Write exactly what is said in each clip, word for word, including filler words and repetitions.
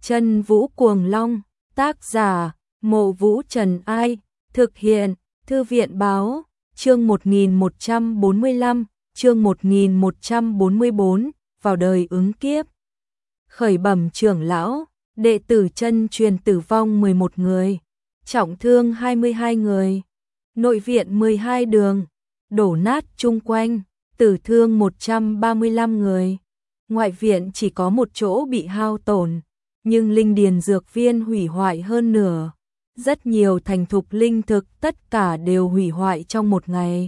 Chân Vũ Cuồng Long, tác giả, Mộ Vũ Trần Ai, thực hiện, Thư viện Báo, chương một nghìn một trăm bốn mươi lăm, chương một nghìn một trăm bốn mươi bốn, vào đời ứng kiếp. Khởi bẩm trưởng lão, đệ tử chân truyền tử vong mười một người, trọng thương hai mươi hai người, nội viện mười hai đường, đổ nát chung quanh, tử thương một trăm ba mươi lăm người. Ngoại viện chỉ có một chỗ bị hao tổn, nhưng linh điền dược viên hủy hoại hơn nửa. Rất nhiều thành thục linh thực tất cả đều hủy hoại trong một ngày.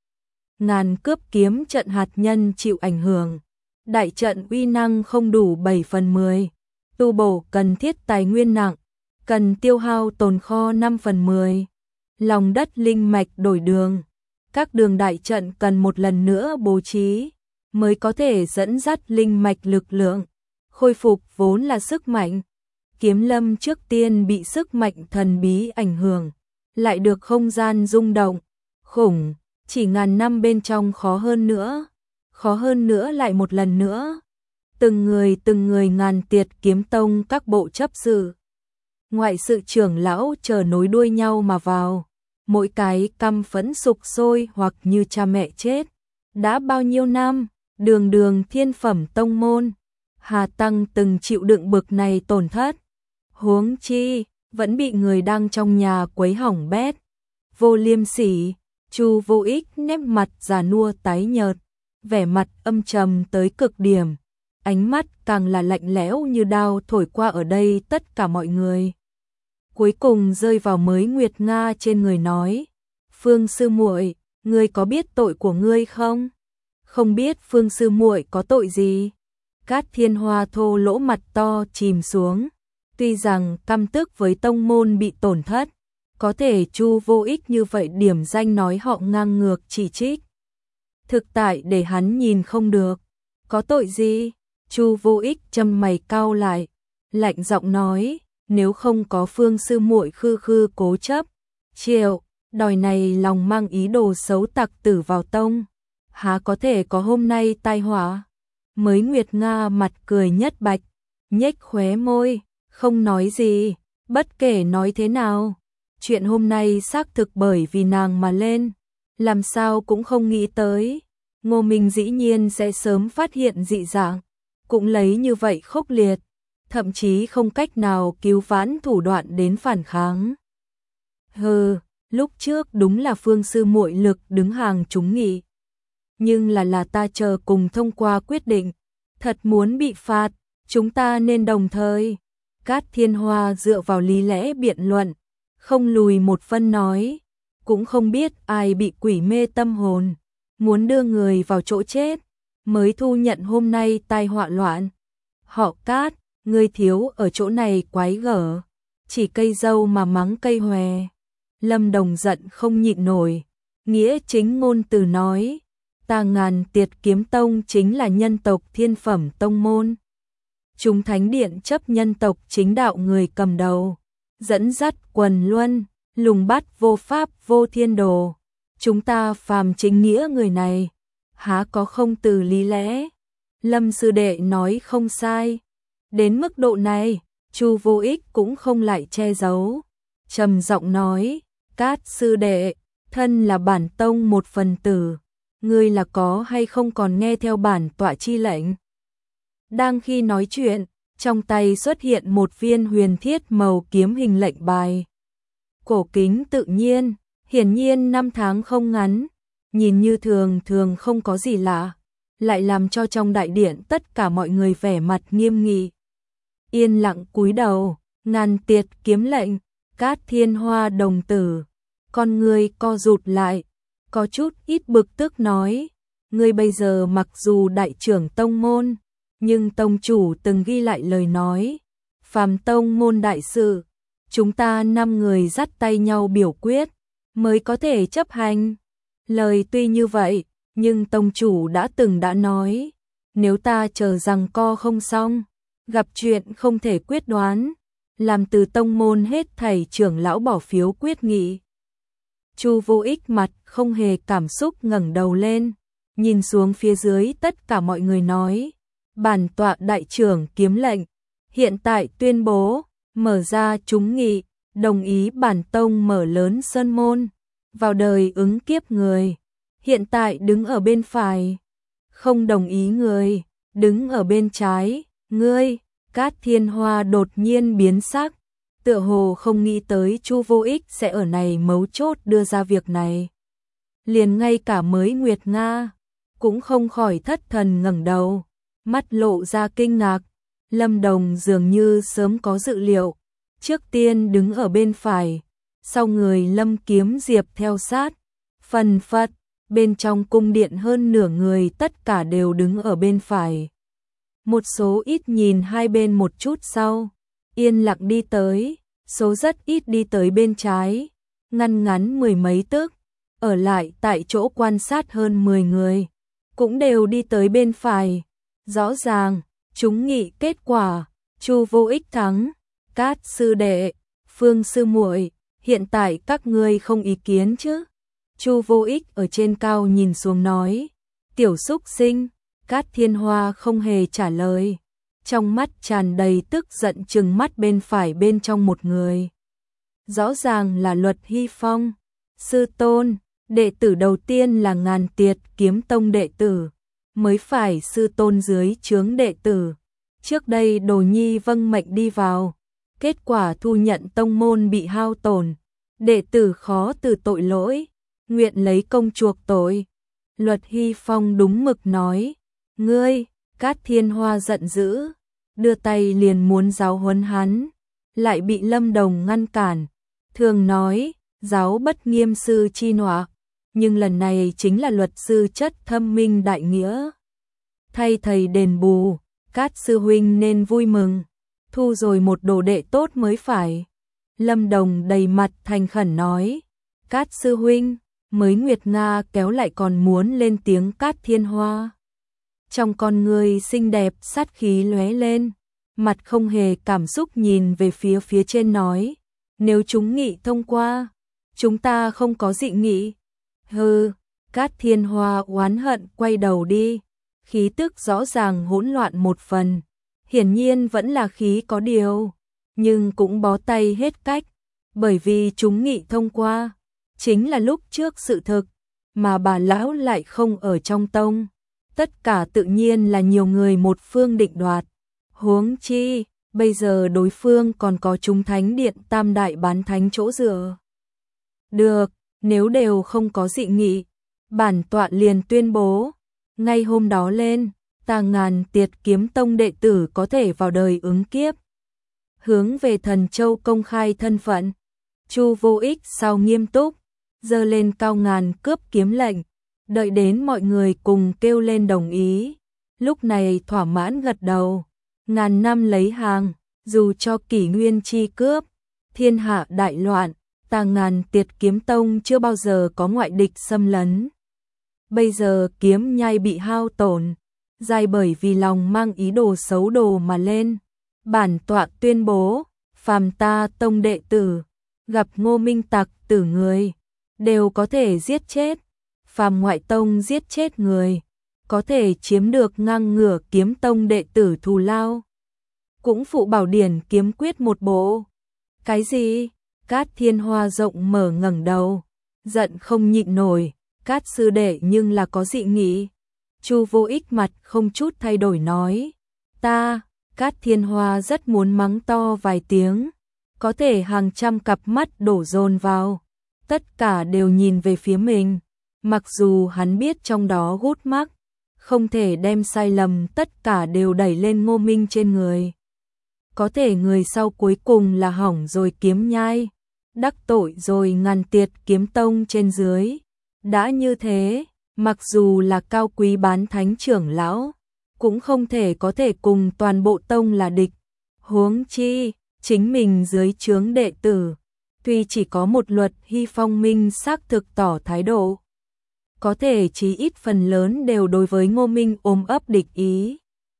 Ngàn cướp kiếm trận hạt nhân chịu ảnh hưởng. Đại trận uy năng không đủ bảy phần mười. Tu bổ cần thiết tài nguyên nặng, cần tiêu hao tồn kho năm phần mười. Lòng đất linh mạch đổi đường. Các đường đại trận cần một lần nữa bố trí, mới có thể dẫn dắt linh mạch lực lượng, khôi phục vốn là sức mạnh. Kiếm lâm trước tiên bị sức mạnh thần bí ảnh hưởng, lại được không gian rung động, khủng, chỉ ngàn năm bên trong khó hơn nữa, khó hơn nữa lại một lần nữa. Từng người từng người ngàn tiệt kiếm tông các bộ chấp sự, ngoại sự trưởng lão chờ nối đuôi nhau mà vào, mỗi cái căm phẫn sục sôi hoặc như cha mẹ chết. Đã bao nhiêu năm, đường đường thiên phẩm tông môn, hà tăng từng chịu đựng bực này tổn thất. Huống chi, vẫn bị người đang trong nhà quấy hỏng bét. Vô liêm sỉ, Chu Vô Ích nét mặt già nua tái nhợt, vẻ mặt âm trầm tới cực điểm, ánh mắt càng là lạnh lẽo như đao thổi qua ở đây tất cả mọi người. Cuối cùng rơi vào Mới Nguyệt Nga trên người nói: "Phương sư muội, ngươi có biết tội của ngươi không?" "Không biết Phương sư muội có tội gì?" Cát Thiên Hoa thô lỗ mặt to chìm xuống. Tuy rằng căm tức với tông môn bị tổn thất, có thể Chu Vô Ích như vậy điểm danh nói họ ngang ngược chỉ trích. Thực tại để hắn nhìn không được. Có tội gì? Chu Vô Ích châm mày cau lại, lạnh giọng nói: "Nếu không có Phương sư muội khư khư cố chấp, triệu, đòi này lòng mang ý đồ xấu tặc tử vào tông, há có thể có hôm nay tai họa." Mới Nguyệt Nga mặt cười nhất bạch, nhếch khóe môi, không nói gì. Bất kể nói thế nào, chuyện hôm nay xác thực bởi vì nàng mà lên, làm sao cũng không nghĩ tới Ngô Minh dĩ nhiên sẽ sớm phát hiện dị dạng, cũng lấy như vậy khốc liệt, thậm chí không cách nào cứu vãn thủ đoạn đến phản kháng. Hừ, lúc trước đúng là Phương sư muội lực đứng hàng chúng nghị, nhưng là là ta chờ cùng thông qua quyết định, thật muốn bị phạt, chúng ta nên đồng thời. Cát Thiên Hoa dựa vào lý lẽ biện luận, không lùi một phân nói, cũng không biết ai bị quỷ mê tâm hồn, muốn đưa người vào chỗ chết, mới thu nhận hôm nay tai họa loạn. Họ Cát, ngươi thiếu ở chỗ này quái gở, chỉ cây dâu mà mắng cây hòe. Lâm Đồng giận không nhịn nổi, nghĩa chính ngôn từ nói: "Ta Ngàn Tiệt Kiếm Tông chính là nhân tộc thiên phẩm tông môn. Chúng thánh điện chấp nhân tộc chính đạo người cầm đầu, dẫn dắt quần luân, lùng bắt vô pháp vô thiên đồ. Chúng ta phàm chính nghĩa người này, há có không từ lý lẽ." Lâm sư đệ nói không sai. Đến mức độ này, Chu Vô Ích cũng không lại che giấu, trầm giọng nói: "Cát sư đệ, thân là bản tông một phần tử, ngươi là có hay không còn nghe theo bản tọa chi lệnh?" Đang khi nói chuyện, trong tay xuất hiện một viên huyền thiết màu kiếm hình lệnh bài. Cổ kính tự nhiên, hiển nhiên năm tháng không ngắn, nhìn như thường thường không có gì lạ, lại làm cho trong đại điện tất cả mọi người vẻ mặt nghiêm nghị. Yên lặng cúi đầu, Ngàn Tiệt kiếm lệnh, Cát Thiên Hoa đồng tử, con người co rụt lại, có chút ít bực tức nói: "Ngươi bây giờ mặc dù đại trưởng tông môn, nhưng tông chủ từng ghi lại lời nói, phàm tông môn đại sự, chúng ta năm người dắt tay nhau biểu quyết, mới có thể chấp hành. Lời tuy như vậy, nhưng tông chủ đã từng đã nói, nếu ta chờ rằng co không xong, gặp chuyện không thể quyết đoán, làm từ tông môn hết thảy trưởng lão bỏ phiếu quyết nghị." Chu Vô Ích mặt không hề cảm xúc ngẩng đầu lên, nhìn xuống phía dưới tất cả mọi người nói: "Bản tọa đại trưởng kiếm lệnh, hiện tại tuyên bố, mở ra chúng nghị, đồng ý bản tông mở lớn sơn môn, vào đời ứng kiếp người, hiện tại đứng ở bên phải, không đồng ý người, đứng ở bên trái, ngươi, Cát Thiên Hoa đột nhiên biến sắc, tựa hồ không nghĩ tới Chu Vô Ích sẽ ở này mấu chốt đưa ra việc này. Liền ngay cả mới Nguyệt Nga, cũng không khỏi thất thần ngẩng đầu, mắt lộ ra kinh ngạc, Lâm Đồng dường như sớm có dự liệu, trước tiên đứng ở bên phải, sau người Lâm Kiếm Diệp theo sát, phần phật, bên trong cung điện hơn nửa người tất cả đều đứng ở bên phải. Một số ít nhìn hai bên một chút sau, yên lặng đi tới, số rất ít đi tới bên trái, ngăn ngắn mười mấy tức, ở lại tại chỗ quan sát hơn mười người, cũng đều đi tới bên phải. Rõ ràng, chúng nghị kết quả, Chu Vô Ích thắng, Cát sư đệ, Phương sư muội, hiện tại các ngươi không ý kiến chứ? Chu Vô Ích ở trên cao nhìn xuống nói, tiểu xúc sinh, Cát Thiên Hoa không hề trả lời, trong mắt tràn đầy tức giận trừng mắt bên phải bên trong một người. Rõ ràng là Luật Hy Phong, sư tôn, đệ tử đầu tiên là Ngàn Tiệt Kiếm Tông đệ tử, mới phải sư tôn dưới trướng đệ tử. Trước đây Đồ Nhi vâng mệnh đi vào, kết quả thu nhận tông môn bị hao tổn, đệ tử khó từ tội lỗi, nguyện lấy công chuộc tội. Luật Hy Phong đúng mực nói, ngươi, Cát Thiên Hoa giận dữ, đưa tay liền muốn giáo huấn hắn, lại bị Lâm Đồng ngăn cản, thường nói, giáo bất nghiêm sư chi nọa, nhưng lần này chính là luật sư chất thâm minh đại nghĩa. Thay thầy đền bù, Cát sư huynh nên vui mừng, thu rồi một đồ đệ tốt mới phải. Lâm Đồng đầy mặt thành khẩn nói, Cát sư huynh, mới Nguyệt Nga kéo lại còn muốn lên tiếng Cát Thiên Hoa. Trong con người xinh đẹp sát khí lóe lên, mặt không hề cảm xúc nhìn về phía phía trên nói, nếu chúng nghị thông qua, chúng ta không có dị nghị. Hừ, Cát Thiên Hoa oán hận quay đầu đi, khí tức rõ ràng hỗn loạn một phần, hiển nhiên vẫn là khí có điều, nhưng cũng bó tay hết cách, bởi vì chúng nghị thông qua, chính là lúc trước sự thực, mà bà lão lại không ở trong tông, tất cả tự nhiên là nhiều người một phương định đoạt, huống chi, bây giờ đối phương còn có chúng thánh điện tam đại bán thánh chỗ dựa. Được, nếu đều không có dị nghị, bản tọa liền tuyên bố, ngay hôm đó lên, ta Ngàn Tiệt Kiếm Tông đệ tử có thể vào đời ứng kiếp. Hướng về Thần Châu công khai thân phận, Chu Vô Ích sau nghiêm túc, giơ lên cao ngàn cướp kiếm lệnh, đợi đến mọi người cùng kêu lên đồng ý, lúc này thỏa mãn gật đầu, ngàn năm lấy hàng, dù cho kỷ nguyên chi cướp, thiên hạ đại loạn, ta Ngàn Tiệt Kiếm Tông chưa bao giờ có ngoại địch xâm lấn. Bây giờ kiếm nhai bị hao tổn, dài bởi vì lòng mang ý đồ xấu đồ mà lên. Bản tọa tuyên bố, phàm ta tông đệ tử, gặp Ngô Minh tặc tử người, đều có thể giết chết. Phàm ngoại tông giết chết người, có thể chiếm được ngang ngửa kiếm tông đệ tử thù lao. Cũng phụ bảo điển kiếm quyết một bộ. Cái gì? Cát Thiên Hoa rộng mở ngẩng đầu, giận không nhịn nổi, Cát sư đệ nhưng là có dị nghị. Chu Vô Ích mặt không chút thay đổi nói, ta, Cát Thiên Hoa rất muốn mắng to vài tiếng, có thể hàng trăm cặp mắt đổ dồn vào, tất cả đều nhìn về phía mình, mặc dù hắn biết trong đó gút mắc, không thể đem sai lầm tất cả đều đẩy lên Ngô Minh trên người. Có thể người sau cuối cùng là hỏng rồi kiếm nhai, đắc tội rồi Ngàn Tiệt Kiếm Tông trên dưới. Đã như thế, mặc dù là cao quý bán thánh trưởng lão, cũng không thể có thể cùng toàn bộ tông là địch. Huống chi, chính mình dưới trướng đệ tử, tuy chỉ có một Luật Hy Phong minh xác thực tỏ thái độ, có thể chí ít phần lớn đều đối với Ngô Minh ôm ấp địch ý.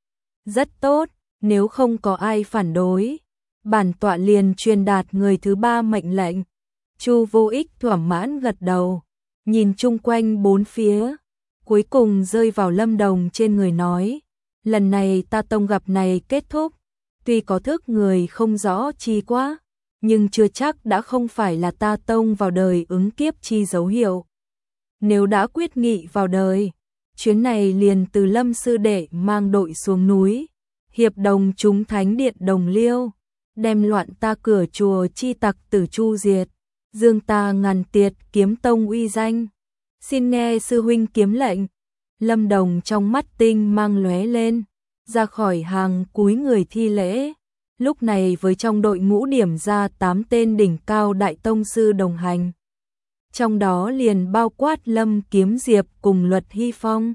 Rất tốt, nếu không có ai phản đối, bản tọa liền truyền đạt người thứ ba mệnh lệnh. Chu Vô Ích thỏa mãn gật đầu, nhìn chung quanh bốn phía, cuối cùng rơi vào Lâm Đồng trên người nói, lần này ta tông gặp này kết thúc, tuy có thức người không rõ chi quá, nhưng chưa chắc đã không phải là ta tông vào đời ứng kiếp chi dấu hiệu. Nếu đã quyết nghị vào đời, chuyến này liền từ Lâm sư đệ mang đội xuống núi, hiệp đồng chúng thánh điện đồng liêu, đem loạn ta cửa chùa chi tặc tử chu diệt, dương ta ngàn tiệt kiếm tông uy danh. Xin nghe sư huynh kiếm lệnh. Lâm Đồng trong mắt tinh mang lóe lên, ra khỏi hàng cúi người thi lễ. Lúc này với trong đội ngũ điểm ra tám tên đỉnh cao đại tông sư đồng hành. Trong đó liền bao quát Lâm Kiếm Diệp cùng Luật Hy Phong.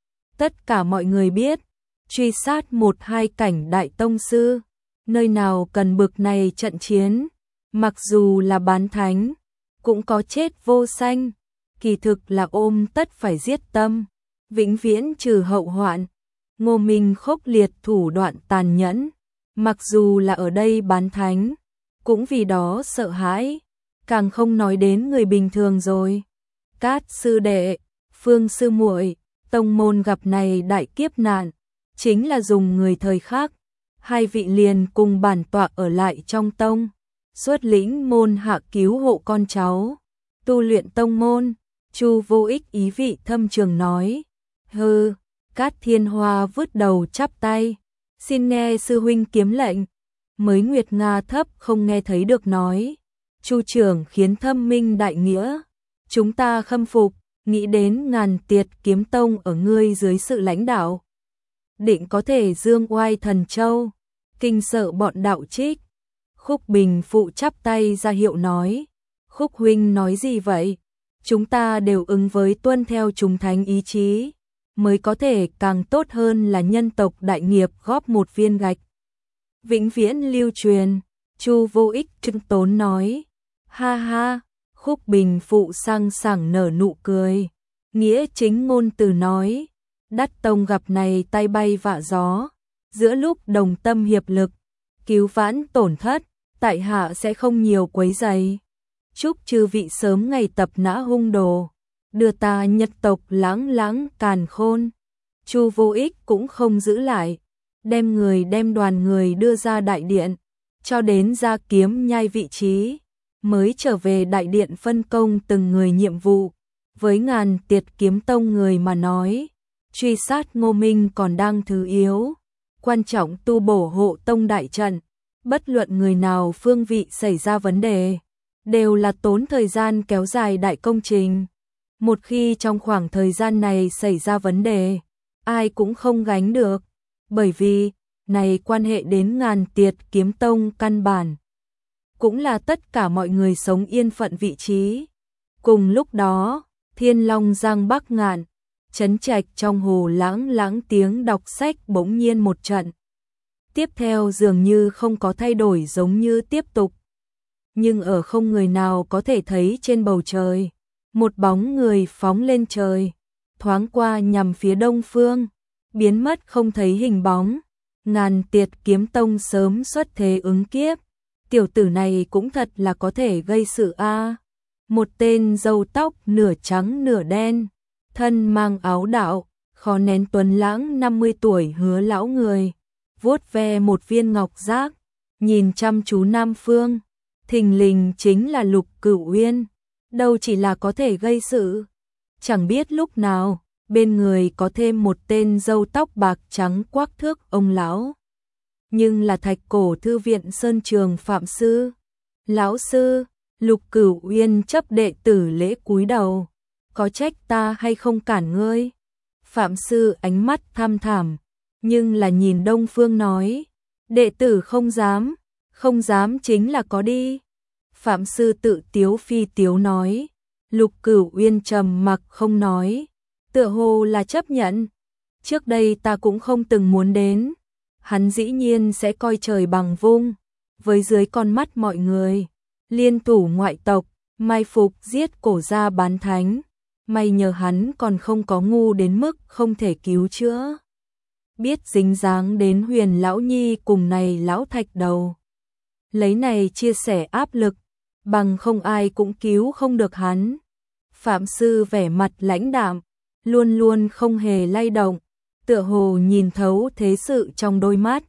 Tất cả mọi người biết, truy sát một hai cảnh đại tông sư, nơi nào cần bực này trận chiến, mặc dù là bán thánh, cũng có chết vô sanh, kỳ thực là ôm tất phải giết tâm, vĩnh viễn trừ hậu hoạn. Ngô Minh khốc liệt thủ đoạn tàn nhẫn, mặc dù là ở đây bán thánh, cũng vì đó sợ hãi, càng không nói đến người bình thường rồi. Cát sư đệ, Phương sư muội, tông môn gặp này đại kiếp nạn, chính là dùng người thời khác, hai vị liền cùng bản tọa ở lại trong tông, xuất lĩnh môn hạ cứu hộ con cháu, tu luyện tông môn. Chu Vô Ích ý vị thâm trường nói. Hừ. Cát Thiên Hoa vứt đầu chắp tay, xin nghe sư huynh kiếm lệnh. Mới Nguyệt Nga thấp không nghe thấy được nói. Chu trưởng khiến thâm minh đại nghĩa, chúng ta khâm phục, nghĩ đến ngàn tiệt kiếm tông ở ngươi dưới sự lãnh đạo, định có thể dương oai thần châu, kinh sợ bọn đạo trích. Khúc Bình phụ chắp tay ra hiệu nói. Khúc huynh nói gì vậy? Chúng ta đều ứng với tuân theo chúng thánh ý chí, mới có thể càng tốt hơn là nhân tộc đại nghiệp góp một viên gạch vĩnh viễn lưu truyền. Chu Vô Ích trưng tốn nói. Ha ha. Khúc Bình phụ sang sảng nở nụ cười, nghĩa chính ngôn từ nói. Đắt tông gặp này tay bay vạ gió, giữa lúc đồng tâm hiệp lực, cứu vãn tổn thất, tại hạ sẽ không nhiều quấy rầy. Chúc chư vị sớm ngày tập nã hung đồ, đưa ta nhật tộc lãng lãng càn khôn. Chu Vô Ích cũng không giữ lại, đem người đem đoàn người đưa ra đại điện, cho đến ra kiếm nhai vị trí, mới trở về đại điện phân công từng người nhiệm vụ. Với ngàn tiệt kiếm tông người mà nói, truy sát Ngô Minh còn đang thứ yếu, quan trọng tu bổ hộ tông đại trận, bất luận người nào phương vị xảy ra vấn đề, đều là tốn thời gian kéo dài đại công trình. Một khi trong khoảng thời gian này xảy ra vấn đề, ai cũng không gánh được, bởi vì này quan hệ đến ngàn tiệt kiếm tông căn bản, cũng là tất cả mọi người sống yên phận vị trí. Cùng lúc đó, Thiên Long Giang Bắc Ngạn, Trấn Trạch trong hồ lãng lãng tiếng đọc sách bỗng nhiên một trận. Tiếp theo dường như không có thay đổi giống như tiếp tục. Nhưng ở không người nào có thể thấy trên bầu trời, một bóng người phóng lên trời, thoáng qua nhằm phía đông phương, biến mất không thấy hình bóng. Ngàn tiệt kiếm tông sớm xuất thế ứng kiếp, tiểu tử này cũng thật là có thể gây sự a. Một tên râu tóc nửa trắng nửa đen, thân mang áo đạo, khó nén tuấn lãng năm mươi tuổi hứa lão người, vuốt ve một viên ngọc giác, nhìn chăm chú Nam Phương, thình lình chính là Lục Cửu Uyên, đâu chỉ là có thể gây sự, chẳng biết lúc nào bên người có thêm một tên râu tóc bạc trắng quắc thước ông lão, nhưng là Thạch Cổ thư viện Sơn Trường Phạm sư. Lão sư. Lục Cửu Uyên chấp đệ tử lễ cúi đầu, có trách ta hay không cản ngươi? Phạm sư ánh mắt tham thảm, nhưng là nhìn Đông Phương nói, đệ tử không dám, không dám chính là có đi. Phạm sư tự tiếu phi tiếu nói. Lục Cửu Uyên trầm mặc không nói, tựa hồ là chấp nhận. Trước đây ta cũng không từng muốn đến, hắn dĩ nhiên sẽ coi trời bằng vung, với dưới con mắt mọi người, liên thủ ngoại tộc, mai phục giết cổ gia bán thánh. May nhờ hắn còn không có ngu đến mức không thể cứu chữa, biết dính dáng đến Huyền lão nhi cùng này lão Thạch đầu, lấy này chia sẻ áp lực, bằng không ai cũng cứu không được hắn. Phạm sư vẻ mặt lãnh đạm, luôn luôn không hề lay động, tựa hồ nhìn thấu thế sự trong đôi mắt,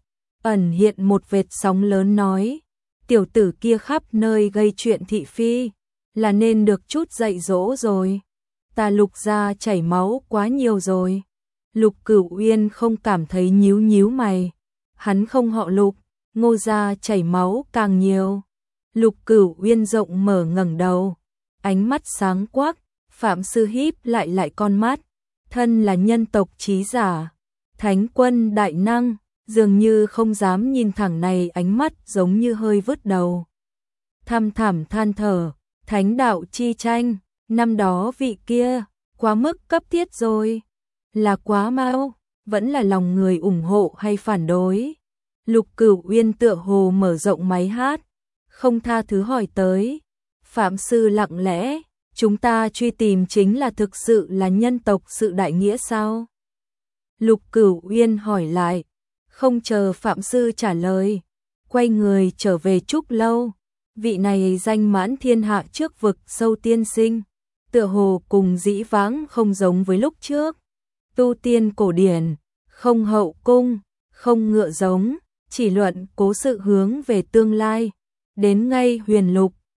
ẩn hiện một vệt sóng lớn nói, tiểu tử kia khắp nơi gây chuyện thị phi, là nên được chút dạy dỗ rồi. Ta Lục gia chảy máu quá nhiều rồi. Lục Cửu Uyên không cảm thấy nhíu nhíu mày. Hắn không họ Lục, Ngô gia chảy máu càng nhiều. Lục Cửu Uyên rộng mở ngẩng đầu, ánh mắt sáng quắc, Phạm sư híp lại lại con mắt, thân là nhân tộc trí giả, thánh quân đại năng, dường như không dám nhìn thẳng này, ánh mắt giống như hơi vứt đầu. Thăm thẳm than thở, thánh đạo chi tranh, năm đó vị kia, quá mức cấp thiết rồi, là quá mau, vẫn là lòng người ủng hộ hay phản đối. Lục Cửu Uyên tựa hồ mở rộng máy hát, không tha thứ hỏi tới. Phạm sư lặng lẽ, chúng ta truy tìm chính là thực sự là nhân tộc sự đại nghĩa sao? Lục Cửu Uyên hỏi lại, không chờ Phạm sư trả lời, quay người trở về Trúc Lâu. Vị này danh mãn thiên hạ trước vực sâu tiên sinh, tựa hồ cùng dĩ vãng không giống với lúc trước. Tu tiên cổ điển, không hậu cung, không ngựa giống, chỉ luận cố sự hướng về tương lai. Đến ngay huyền lục,